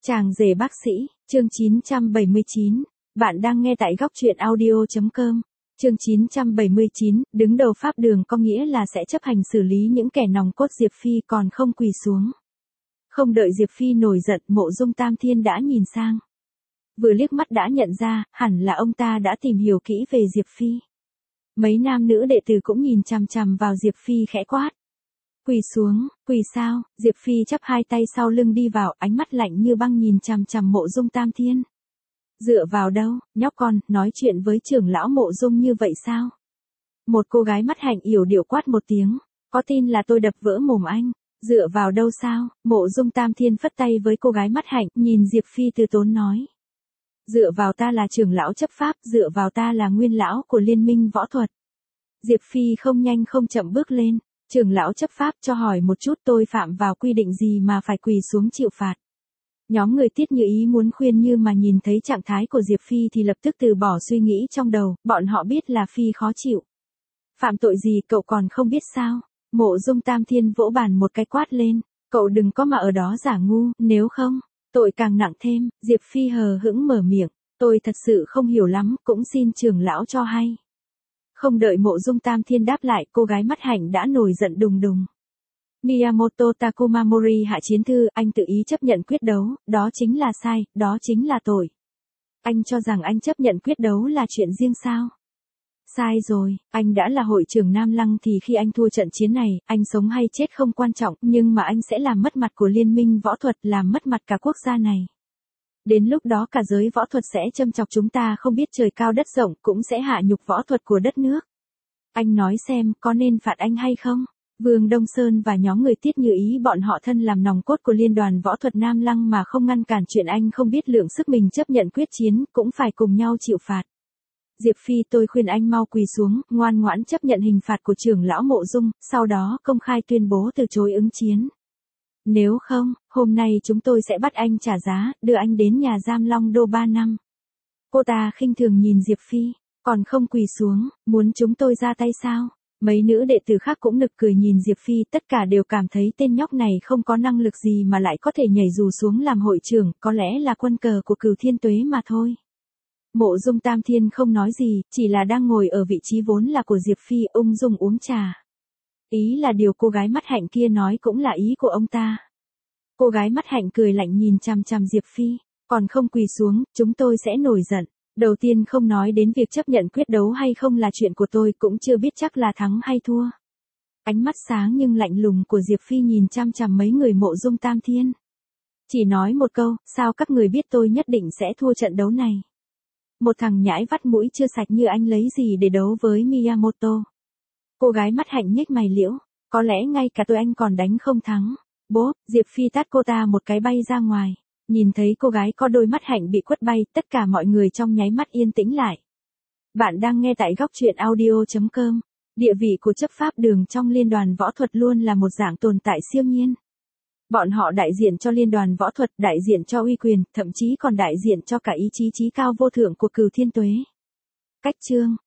Chàng rể bác sĩ, chương 979. Bạn đang nghe tại góc truyện audio.com. Chương 979, đứng đầu pháp đường có nghĩa là sẽ chấp hành xử lý những kẻ nòng cốt. Diệp Phi còn không quỳ xuống. Không đợi Diệp Phi nổi giận, Mộ Dung Tam Thiên đã nhìn sang. Vừa liếc mắt đã nhận ra, hẳn là ông ta đã tìm hiểu kỹ về Diệp Phi. Mấy nam nữ đệ tử cũng nhìn chằm chằm vào Diệp Phi khẽ quát. Quỳ xuống, quỳ sao? Diệp Phi chắp hai tay sau lưng đi vào, ánh mắt lạnh như băng nhìn chằm chằm Mộ Dung Tam Thiên. Dựa vào đâu, nhóc con, nói chuyện với trưởng lão Mộ Dung như vậy sao? Một cô gái mắt hạnh yểu điệu quát một tiếng, có tin là tôi đập vỡ mồm anh? Dựa vào đâu sao? Mộ Dung Tam Thiên phất tay với cô gái mắt hạnh, nhìn Diệp Phi từ tốn nói. Dựa vào ta là trưởng lão chấp pháp, dựa vào ta là nguyên lão của liên minh võ thuật. Diệp Phi không nhanh không chậm bước lên. Trưởng lão chấp pháp, cho hỏi một chút, tôi phạm vào quy định gì mà phải quỳ xuống chịu phạt? Nhóm người Tiết Như Ý muốn khuyên nhưng mà nhìn thấy trạng thái của Diệp Phi thì lập tức từ bỏ suy nghĩ trong đầu, bọn họ biết là Phi khó chịu. Phạm tội gì cậu còn không biết sao? Mộ Dung Tam Thiên vỗ bàn một cái quát lên, cậu đừng có mà ở đó giả ngu, nếu không, tội càng nặng thêm. Diệp Phi hờ hững mở miệng, tôi thật sự không hiểu lắm, cũng xin trưởng lão cho hay. Không đợi Mộ Dung Tam Thiên đáp lại, cô gái mắt hạnh đã nổi giận đùng đùng. Miyamoto Takuma Mori hạ chiến thư, anh tự ý chấp nhận quyết đấu, đó chính là sai, đó chính là tội. Anh cho rằng anh chấp nhận quyết đấu là chuyện riêng sao? Sai rồi, anh đã là hội trưởng Nam Lăng thì khi anh thua trận chiến này, anh sống hay chết không quan trọng, nhưng mà anh sẽ làm mất mặt của liên minh võ thuật, làm mất mặt cả quốc gia này. Đến lúc đó cả giới võ thuật sẽ châm chọc chúng ta không biết trời cao đất rộng, cũng sẽ hạ nhục võ thuật của đất nước. Anh nói xem, có nên phạt anh hay không? Vương Đông Sơn và nhóm người Tiết Như Ý bọn họ thân làm nòng cốt của liên đoàn võ thuật Nam Lăng mà không ngăn cản chuyện anh không biết lượng sức mình chấp nhận quyết chiến, cũng phải cùng nhau chịu phạt. Diệp Phi, tôi khuyên anh mau quỳ xuống, ngoan ngoãn chấp nhận hình phạt của trưởng lão Mộ Dung, sau đó công khai tuyên bố từ chối ứng chiến. Nếu không, hôm nay chúng tôi sẽ bắt anh trả giá, đưa anh đến nhà giam Long Đô 3 năm. Cô ta khinh thường nhìn Diệp Phi, còn không quỳ xuống, muốn chúng tôi ra tay sao? Mấy nữ đệ tử khác cũng nực cười nhìn Diệp Phi, tất cả đều cảm thấy tên nhóc này không có năng lực gì mà lại có thể nhảy dù xuống làm hội trưởng, có lẽ là quân cờ của Cửu Thiên Tuế mà thôi. Mộ Dung Tam Thiên không nói gì, chỉ là đang ngồi ở vị trí vốn là của Diệp Phi, ung dung uống trà. Ý là điều cô gái mắt hạnh kia nói cũng là ý của ông ta. Cô gái mắt hạnh cười lạnh nhìn chằm chằm Diệp Phi, còn không quỳ xuống, chúng tôi sẽ nổi giận. Đầu tiên không nói đến việc chấp nhận quyết đấu hay không là chuyện của tôi, cũng chưa biết chắc là thắng hay thua. Ánh mắt sáng nhưng lạnh lùng của Diệp Phi nhìn chằm chằm mấy người Mộ Dung Tam Thiên. Chỉ nói một câu, sao các người biết tôi nhất định sẽ thua trận đấu này? Một thằng nhãi vắt mũi chưa sạch như anh lấy gì để đấu với Miyamoto? Cô gái mắt hạnh nhếch mày liễu, có lẽ ngay cả tôi anh còn đánh không thắng. Bố, Diệp Phi tát cô ta một cái bay ra ngoài. Nhìn thấy cô gái có đôi mắt hạnh bị quất bay, tất cả mọi người trong nháy mắt yên tĩnh lại. Bạn đang nghe tại góc truyện audio.com. Địa vị của chấp pháp đường trong liên đoàn võ thuật luôn là một dạng tồn tại siêu nhiên. Bọn họ đại diện cho liên đoàn võ thuật, đại diện cho uy quyền, thậm chí còn đại diện cho cả ý chí chí cao vô thượng của Cửu Thiên Tuế. Cách chương,